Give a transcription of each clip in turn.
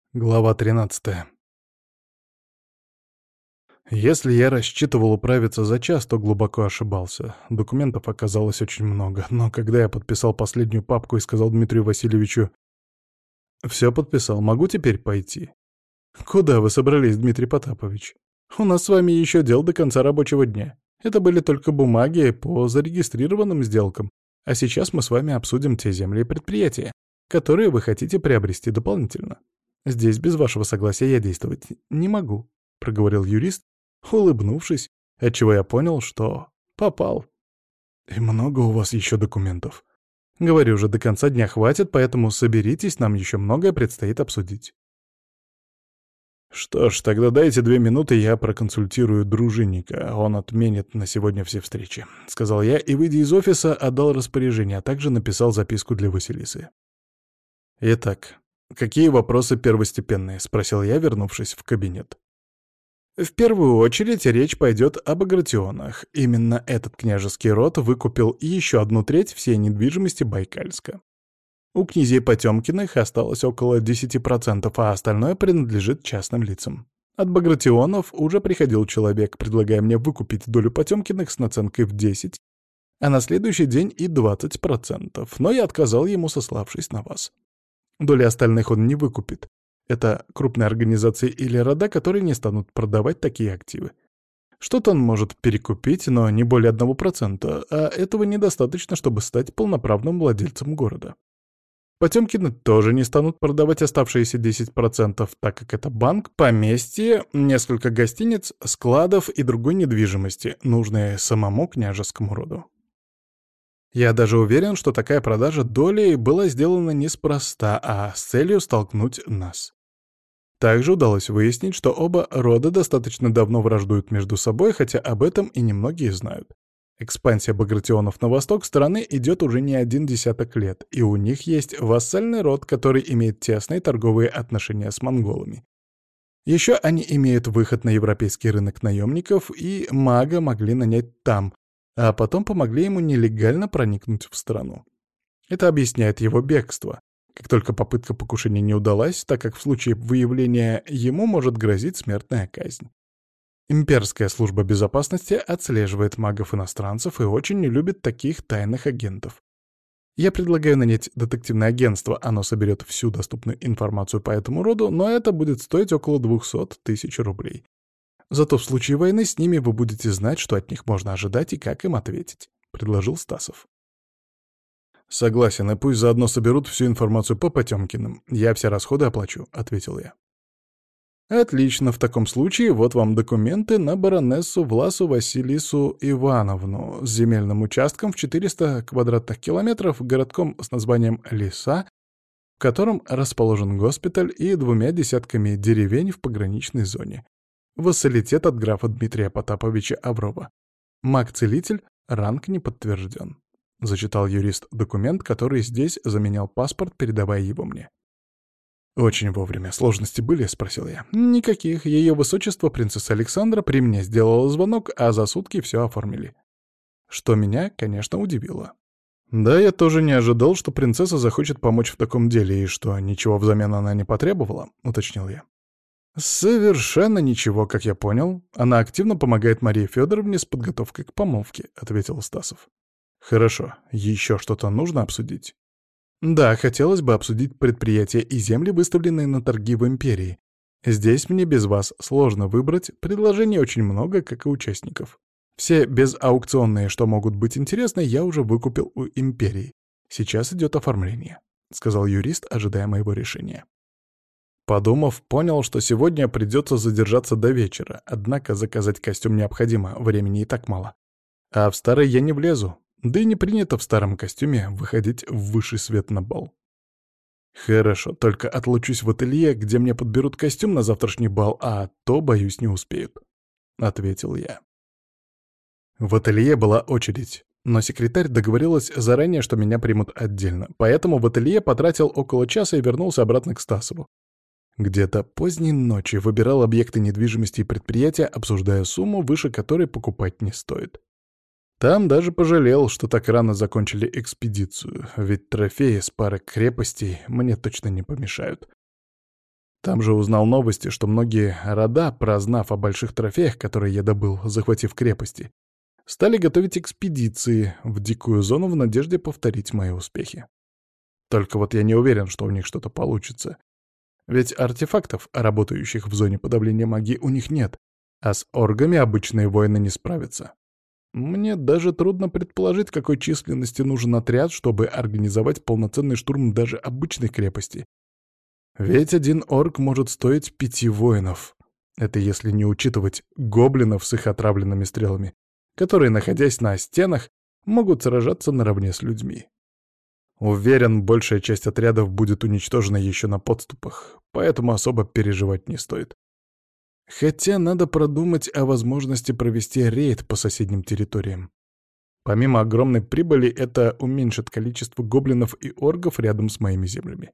Глава 13. Если я рассчитывал управиться за час, то глубоко ошибался. Документов оказалось очень много, но когда я подписал последнюю папку и сказал Дмитрию Васильевичу: «Все подписал, могу теперь пойти?» «Куда вы собрались, Дмитрий Потапович? У нас с вами еще дел до конца рабочего дня. Это были только бумаги по зарегистрированным сделкам, а сейчас мы с вами обсудим те земли и предприятия, которые вы хотите приобрести дополнительно. Здесь без вашего согласия я действовать не могу», — проговорил юрист, улыбнувшись, отчего я понял, что попал. «И много у вас еще документов?» «Говорю же, до конца дня хватит, поэтому соберитесь, нам еще многое предстоит обсудить». «Что ж, тогда дайте 2 минуты, я проконсультирую дружинника, он отменит на сегодня все встречи», — сказал я и, выйдя из офиса, отдал распоряжение, а также написал записку для Василисы. «Итак, какие вопросы первостепенные?» — спросил я, вернувшись в кабинет. В первую очередь речь пойдет об Агратионах. Именно этот княжеский род выкупил еще 1/3 всей недвижимости Байкальска. У князей Потемкиных осталось около 10%, а остальное принадлежит частным лицам. От Багратионов уже приходил человек, предлагая мне выкупить долю Потемкиных с наценкой в 10, а на следующий день и 20%, но я отказал ему, сославшись на вас. Доли остальных он не выкупит. Это крупные организации или рода, которые не станут продавать такие активы. Что-то он может перекупить, но не более 1%, а этого недостаточно, чтобы стать полноправным владельцем города. Потемкины тоже не станут продавать оставшиеся 10%, так как это банк, поместье, несколько гостиниц, складов и другой недвижимости, нужной самому княжескому роду. Я даже уверен, что такая продажа доли была сделана неспроста, а с целью столкнуть нас. Также удалось выяснить, что оба рода достаточно давно враждуют между собой, хотя об этом и немногие знают. Экспансия багратионов на восток страны идет уже не 10 лет, и у них есть вассальный род, который имеет тесные торговые отношения с монголами. Еще они имеют выход на европейский рынок наемников, и мага могли нанять там, а потом помогли ему нелегально проникнуть в страну. Это объясняет его бегство. Как только попытка покушения не удалась, так как в случае выявления ему может грозить смертная казнь. Имперская служба безопасности отслеживает магов-иностранцев и очень не любит таких тайных агентов. Я предлагаю нанять детективное агентство, оно соберет всю доступную информацию по этому роду, но это будет стоить около 200 000 рублей. Зато в случае войны с ними вы будете знать, что от них можно ожидать и как им ответить», — предложил Стасов. «Согласен, и пусть заодно соберут всю информацию по Потемкиным. Я все расходы оплачу», — ответил я. «Отлично, в таком случае вот вам документы на баронессу Власу Василису Ивановну с земельным участком в 400 квадратных километров, городком с названием Лиса, в котором расположен госпиталь и 2 десятками деревень в пограничной зоне. Вассалитет от графа Дмитрия Потаповича Аврова. Маг-целитель, ранг не подтвержден», — зачитал юрист документ, который здесь заменял паспорт, передавая его мне. «Очень вовремя. Сложности были?» — спросил я. «Никаких. Ее высочество принцесса Александра при мне сделала звонок, а за сутки все оформили». Что меня, конечно, удивило. Да, я тоже не ожидал, что принцесса захочет помочь в таком деле, и что ничего взамен она не потребовала, уточнил я. «Совершенно ничего, как я понял. Она активно помогает Марии Федоровне с подготовкой к помолвке», — ответил Стасов. «Хорошо. Еще что-то нужно обсудить?» «Да, хотелось бы обсудить предприятия и земли, выставленные на торги в Империи. Здесь мне без вас сложно выбрать, предложений очень много, как и участников. Все безаукционные, что могут быть интересны, я уже выкупил у Империи. Сейчас идет оформление», — сказал юрист, ожидая моего решения. Подумав, понял, что сегодня придется задержаться до вечера, однако заказать костюм необходимо, времени и так мало. А в старый я не влезу, да и не принято в старом костюме выходить в высший свет на бал. «Хорошо, только отлучусь в ателье, где мне подберут костюм на завтрашний бал, а то, боюсь, не успеют», — ответил я. В ателье была очередь, но секретарь договорилась заранее, что меня примут отдельно, поэтому в ателье потратил около часа и вернулся обратно к Стасову. Где-то поздней ночью выбирал объекты недвижимости и предприятия, обсуждая сумму, выше которой покупать не стоит. Там даже пожалел, что так рано закончили экспедицию, ведь трофеи с пары крепостей мне точно не помешают. Там же узнал новости, что многие рода, прознав о больших трофеях, которые я добыл, захватив крепости, стали готовить экспедиции в дикую зону в надежде повторить мои успехи. Только вот я не уверен, что у них что-то получится. Ведь артефактов, работающих в зоне подавления магии, у них нет, а с оргами обычные воины не справятся. Мне даже трудно предположить, какой численности нужен отряд, чтобы организовать полноценный штурм даже обычной крепости. Ведь один орк может стоить 5 воинов. Это если не учитывать гоблинов с их отравленными стрелами, которые, находясь на стенах, могут сражаться наравне с людьми. Уверен, большая часть отрядов будет уничтожена еще на подступах, поэтому особо переживать не стоит. Хотя надо продумать о возможности провести рейд по соседним территориям. Помимо огромной прибыли, это уменьшит количество гоблинов и оргов рядом с моими землями.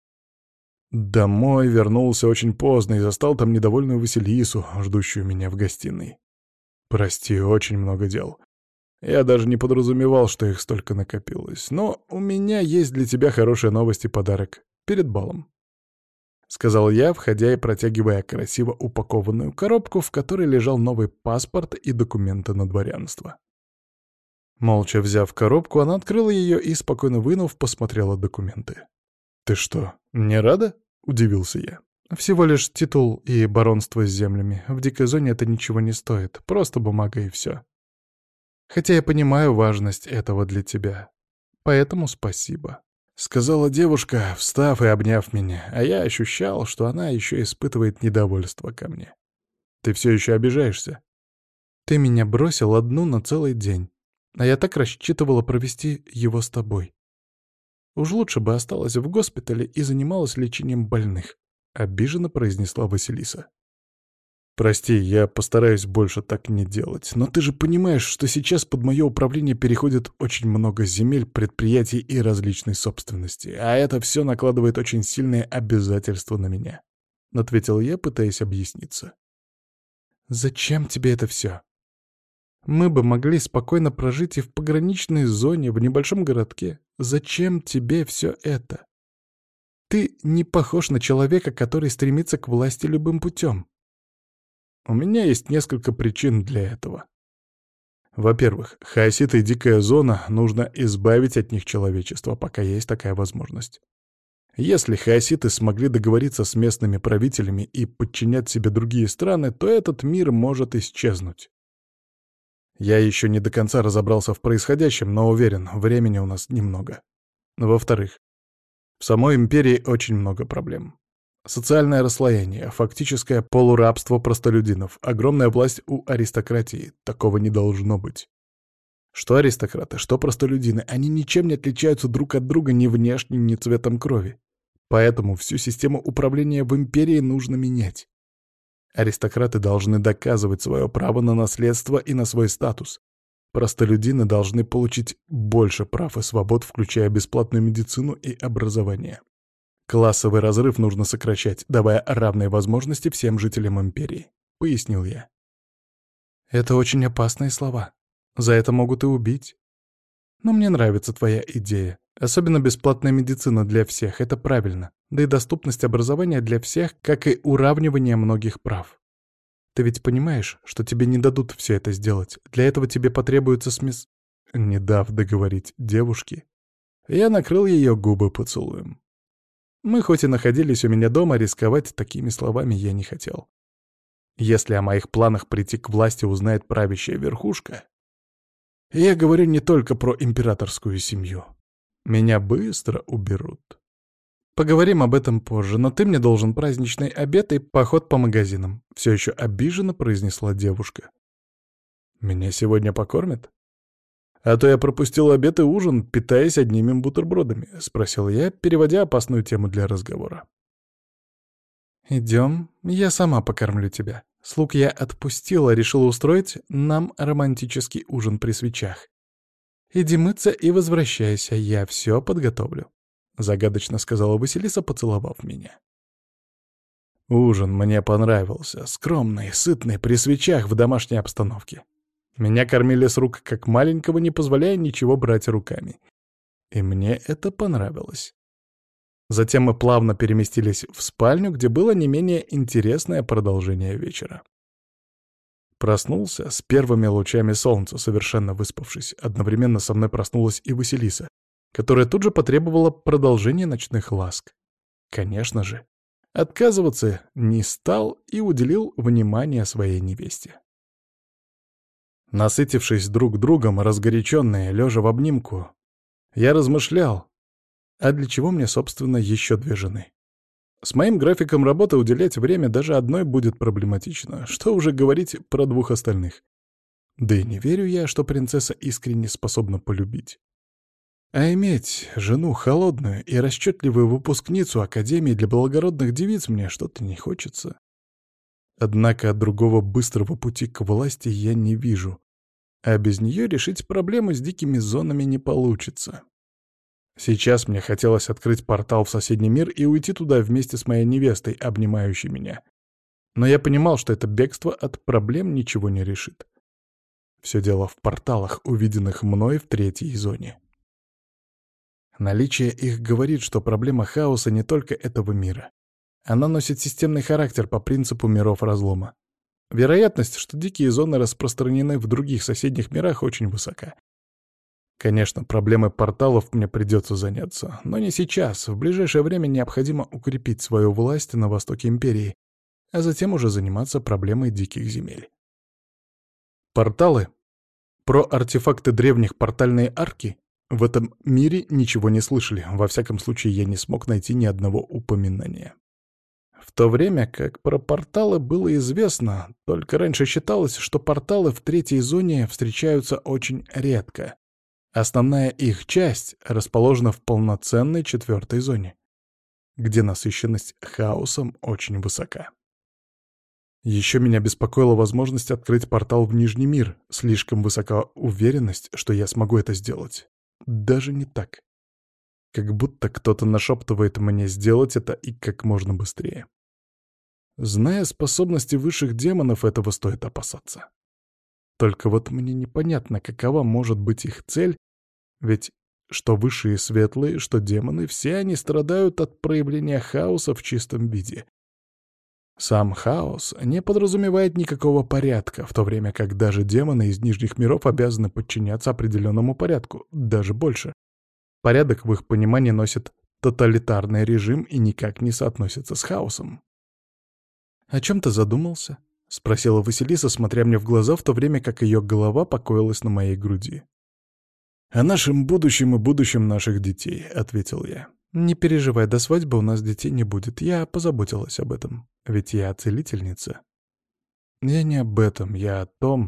Домой вернулся очень поздно и застал там недовольную Василису, ждущую меня в гостиной. Прости, очень много дел. Я даже не подразумевал, что их столько накопилось. Но у меня есть для тебя хорошая новость и подарок перед балом. Сказал я, входя и протягивая красиво упакованную коробку, в которой лежал новый паспорт и документы на дворянство. Молча взяв коробку, она открыла ее и, спокойно вынув, посмотрела документы. «Ты что, не рада?» — удивился я. «Всего лишь титул и баронство с землями. В дикой зоне это ничего не стоит. Просто бумага и все. Хотя я понимаю важность этого для тебя. Поэтому спасибо», — сказала девушка, встав и обняв меня, а я ощущал, что она еще испытывает недовольство ко мне. «Ты все еще обижаешься?» «Ты меня бросил одну на целый день, а я так рассчитывала провести его с тобой. Уж лучше бы осталась в госпитале и занималась лечением больных», — обиженно произнесла Василиса. «Прости, я постараюсь больше так не делать, но ты же понимаешь, что сейчас под мое управление переходит очень много земель, предприятий и различной собственности, а это все накладывает очень сильные обязательства на меня», — ответил я, пытаясь объясниться. «Зачем тебе это все? Мы бы могли спокойно прожить и в пограничной зоне, в небольшом городке. Зачем тебе все это? Ты не похож на человека, который стремится к власти любым путем». У меня есть несколько причин для этого. Во-первых, хаоситы и дикая зона, нужно избавить от них человечество, пока есть такая возможность. Если хаоситы смогли договориться с местными правителями и подчинять себе другие страны, то этот мир может исчезнуть. Я еще не до конца разобрался в происходящем, но уверен, времени у нас немного. Во-вторых, в самой империи очень много проблем. Социальное расслоение, фактическое полурабство простолюдинов, огромная власть у аристократии. Такого не должно быть. Что аристократы, что простолюдины, они ничем не отличаются друг от друга ни внешне, ни цветом крови. Поэтому всю систему управления в империи нужно менять. Аристократы должны доказывать свое право на наследство и на свой статус. Простолюдины должны получить больше прав и свобод, включая бесплатную медицину и образование. Классовый разрыв нужно сокращать, давая равные возможности всем жителям империи, — пояснил я. Это очень опасные слова. За это могут и убить. Но мне нравится твоя идея. Особенно бесплатная медицина для всех — это правильно. Да и доступность образования для всех, как и уравнивание многих прав. Ты ведь понимаешь, что тебе не дадут все это сделать. Для этого тебе потребуется Не дав договорить девушке, я накрыл ее губы поцелуем. Мы хоть и находились у меня дома, рисковать такими словами я не хотел. Если о моих планах прийти к власти узнает правящая верхушка, я говорю не только про императорскую семью. Меня быстро уберут. Поговорим об этом позже, но ты мне должен праздничный обед и поход по магазинам. Все еще обиженно произнесла девушка. Меня сегодня покормят? А то я пропустил обед и ужин, питаясь одними бутербродами, спросил я, переводя опасную тему для разговора. Идем, я сама покормлю тебя. Слуг я отпустила, решила устроить нам романтический ужин при свечах. Иди мыться и возвращайся, я все подготовлю. Загадочно сказала Василиса, поцеловав меня. Ужин мне понравился, скромный, сытный, при свечах в домашней обстановке. Меня кормили с рук как маленького, не позволяя ничего брать руками. И мне это понравилось. Затем мы плавно переместились в спальню, где было не менее интересное продолжение вечера. Проснулся с первыми лучами солнца, совершенно выспавшись. Одновременно со мной проснулась и Василиса, которая тут же потребовала продолжения ночных ласк. Конечно же, отказываться не стал и уделил внимание своей невесте. Насытившись друг другом, разгоряченные, лежа в обнимку, я размышлял, а для чего мне, собственно, еще две жены? С моим графиком работы уделять время даже одной будет проблематично, что уже говорить про двух остальных. Да и не верю я, что принцесса искренне способна полюбить. А иметь жену холодную и расчетливую выпускницу Академии для благородных девиц мне что-то не хочется. Однако от другого быстрого пути к власти я не вижу, а без нее решить проблемы с дикими зонами не получится. Сейчас мне хотелось открыть портал в соседний мир и уйти туда вместе с моей невестой, обнимающей меня. Но я понимал, что это бегство от проблем ничего не решит. Все дело в порталах, увиденных мной в третьей зоне. Наличие их говорит, что проблема хаоса не только этого мира. Она носит системный характер по принципу миров разлома. Вероятность, что дикие зоны распространены в других соседних мирах, очень высока. Конечно, проблемой порталов мне придется заняться, но не сейчас. В ближайшее время необходимо укрепить свою власть на востоке империи, а затем уже заниматься проблемой диких земель. Порталы? Про артефакты древних портальные арки? В этом мире ничего не слышали, во всяком случае я не смог найти ни одного упоминания. В то время как про порталы было известно, только раньше считалось, что порталы в третьей зоне встречаются очень редко. Основная их часть расположена в полноценной четвертой зоне, где насыщенность хаосом очень высока. Еще меня беспокоила возможность открыть портал в Нижний мир, слишком высока уверенность, что я смогу это сделать. Даже не так. Как будто кто-то нашептывает мне сделать это и как можно быстрее. Зная способности высших демонов, этого стоит опасаться. Только вот мне непонятно, какова может быть их цель, ведь что высшие светлые, что демоны, все они страдают от проявления хаоса в чистом виде. Сам хаос не подразумевает никакого порядка, в то время как даже демоны из нижних миров обязаны подчиняться определенному порядку, даже больше. Порядок в их понимании носит тоталитарный режим и никак не соотносится с хаосом. «О чем ты задумался?» — спросила Василиса, смотря мне в глаза, в то время как ее голова покоилась на моей груди. «О нашем будущем и будущем наших детей», — ответил я. «Не переживай, до свадьбы у нас детей не будет. Я позаботилась об этом. Ведь я целительница». «Я не об этом, я о том,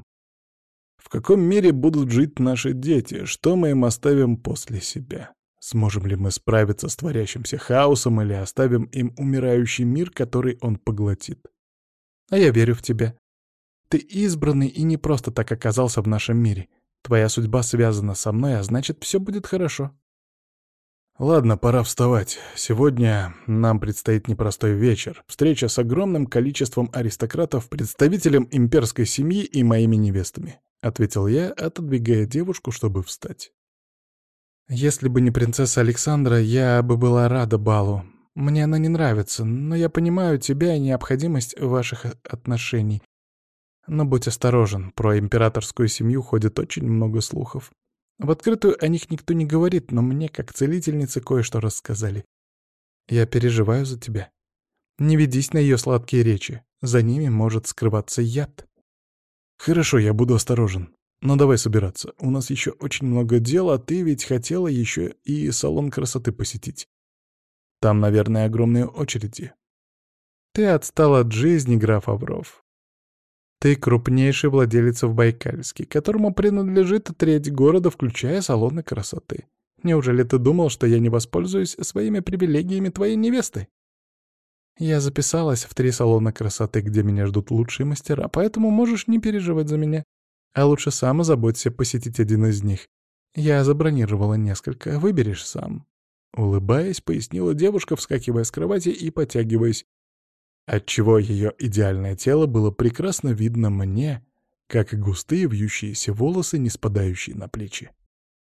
в каком мире будут жить наши дети, что мы им оставим после себя. Сможем ли мы справиться с творящимся хаосом или оставим им умирающий мир, который он поглотит? А я верю в тебя. Ты избранный и не просто так оказался в нашем мире. Твоя судьба связана со мной, а значит, все будет хорошо». «Ладно, пора вставать. Сегодня нам предстоит непростой вечер. Встреча с огромным количеством аристократов, представителем имперской семьи и моими невестами», — ответил я, отодвигая девушку, чтобы встать. «Если бы не принцесса Александра, я бы была рада балу. Мне она не нравится, но я понимаю тебя и необходимость ваших отношений. Но будь осторожен, про императорскую семью ходит очень много слухов. В открытую о них никто не говорит, но мне, как целительнице, кое-что рассказали. Я переживаю за тебя. Не ведись на ее сладкие речи. За ними может скрываться яд». «Хорошо, я буду осторожен. Но давай собираться. У нас еще очень много дел, а ты ведь хотела еще и салон красоты посетить. Там, наверное, огромные очереди». «Ты отстал от жизни, граф Авров. Ты крупнейший владелец в Байкальске, которому принадлежит треть города, включая салоны красоты. Неужели ты думал, что я не воспользуюсь своими привилегиями твоей невесты? Я записалась в 3 салона красоты, где меня ждут лучшие мастера, поэтому можешь не переживать за меня. А лучше сам озаботься посетить один из них. Я забронировала несколько, выберешь сам». Улыбаясь, пояснила девушка, вскакивая с кровати и потягиваясь, отчего ее идеальное тело было прекрасно видно мне, как и густые вьющиеся волосы, не спадающие на плечи.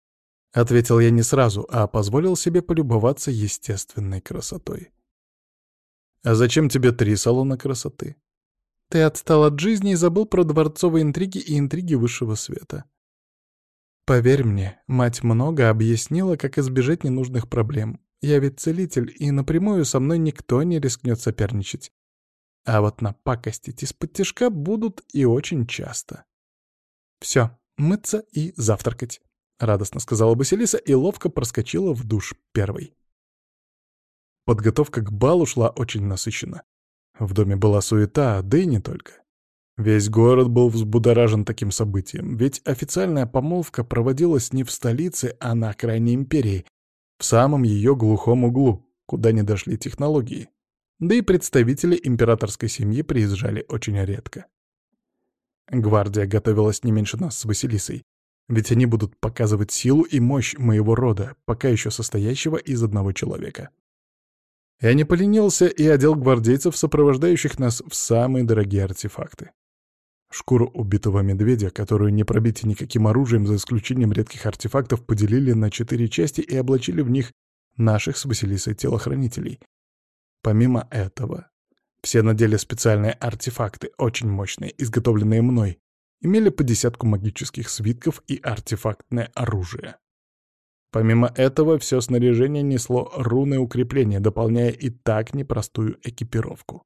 — ответил я не сразу, а позволил себе полюбоваться естественной красотой. «А зачем тебе 3 салона красоты? Ты отстал от жизни и забыл про дворцовые интриги и интриги высшего света. Поверь мне, мать много объяснила, как избежать ненужных проблем. Я ведь целитель, и напрямую со мной никто не рискнет соперничать. А вот напакостить из-под тишка будут и очень часто. Все, мыться и завтракать», — радостно сказала Василиса и ловко проскочила в душ первой. Подготовка к балу шла очень насыщенно. В доме была суета, да и не только. Весь город был взбудоражен таким событием, ведь официальная помолвка проводилась не в столице, а на окраине империи, в самом ее глухом углу, куда не дошли технологии. Да и представители императорской семьи приезжали очень редко. Гвардия готовилась не меньше нас с Василисой, ведь они будут показывать силу и мощь моего рода, пока еще состоящего из одного человека. Я не поленился и одел гвардейцев, сопровождающих нас, в самые дорогие артефакты. Шкуру убитого медведя, которую не пробить никаким оружием, за исключением редких артефактов, поделили на 4 части и облачили в них наших с Василисой телохранителей. Помимо этого, все надели специальные артефакты, очень мощные, изготовленные мной, имели по 10 магических свитков и артефактное оружие. Помимо этого, все снаряжение несло руны укрепления, дополняя и так непростую экипировку.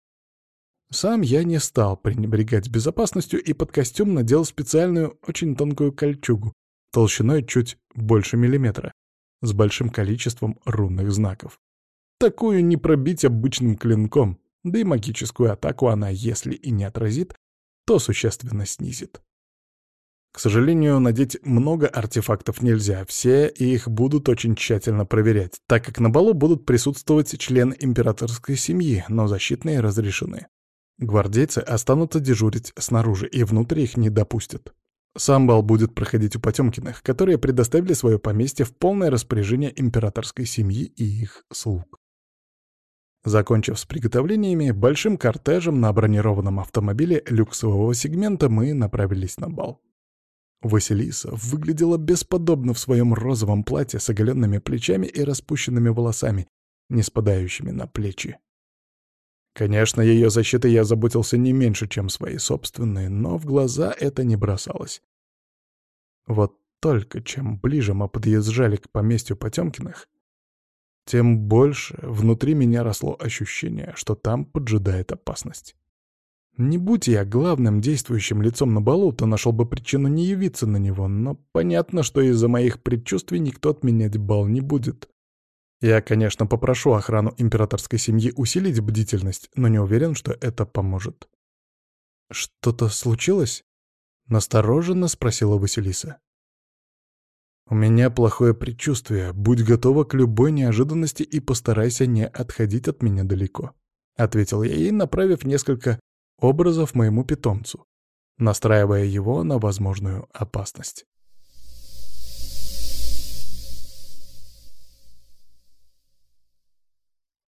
Сам я не стал пренебрегать безопасностью и под костюм надел специальную, очень тонкую кольчугу, толщиной чуть больше миллиметра, с большим количеством рунных знаков. Такую не пробить обычным клинком, да и магическую атаку она, если и не отразит, то существенно снизит. К сожалению, надеть много артефактов нельзя, все их будут очень тщательно проверять, так как на балу будут присутствовать члены императорской семьи, но защитные разрешены. Гвардейцы останутся дежурить снаружи, и внутрь их не допустят. Сам бал будет проходить у Потемкиных, которые предоставили свое поместье в полное распоряжение императорской семьи и их слуг. Закончив с приготовлениями, большим кортежем на бронированном автомобиле люксового сегмента мы направились на бал. Василиса выглядела бесподобно в своем розовом платье с оголенными плечами и распущенными волосами, не спадающими на плечи. Конечно, ее защитой я заботился не меньше, чем свои собственные, но в глаза это не бросалось. Вот только чем ближе мы подъезжали к поместью Потемкиных, тем больше внутри меня росло ощущение, что там поджидает опасность. Не будь я главным действующим лицом на балу, то нашел бы причину не явиться на него, но понятно, что из-за моих предчувствий никто отменять бал не будет. Я, конечно, попрошу охрану императорской семьи усилить бдительность, но не уверен, что это поможет. «Что-то случилось?» — настороженно спросила Василиса. «У меня плохое предчувствие. Будь готова к любой неожиданности и постарайся не отходить от меня далеко», — ответил я ей, направив несколько образов моему питомцу, настраивая его на возможную опасность.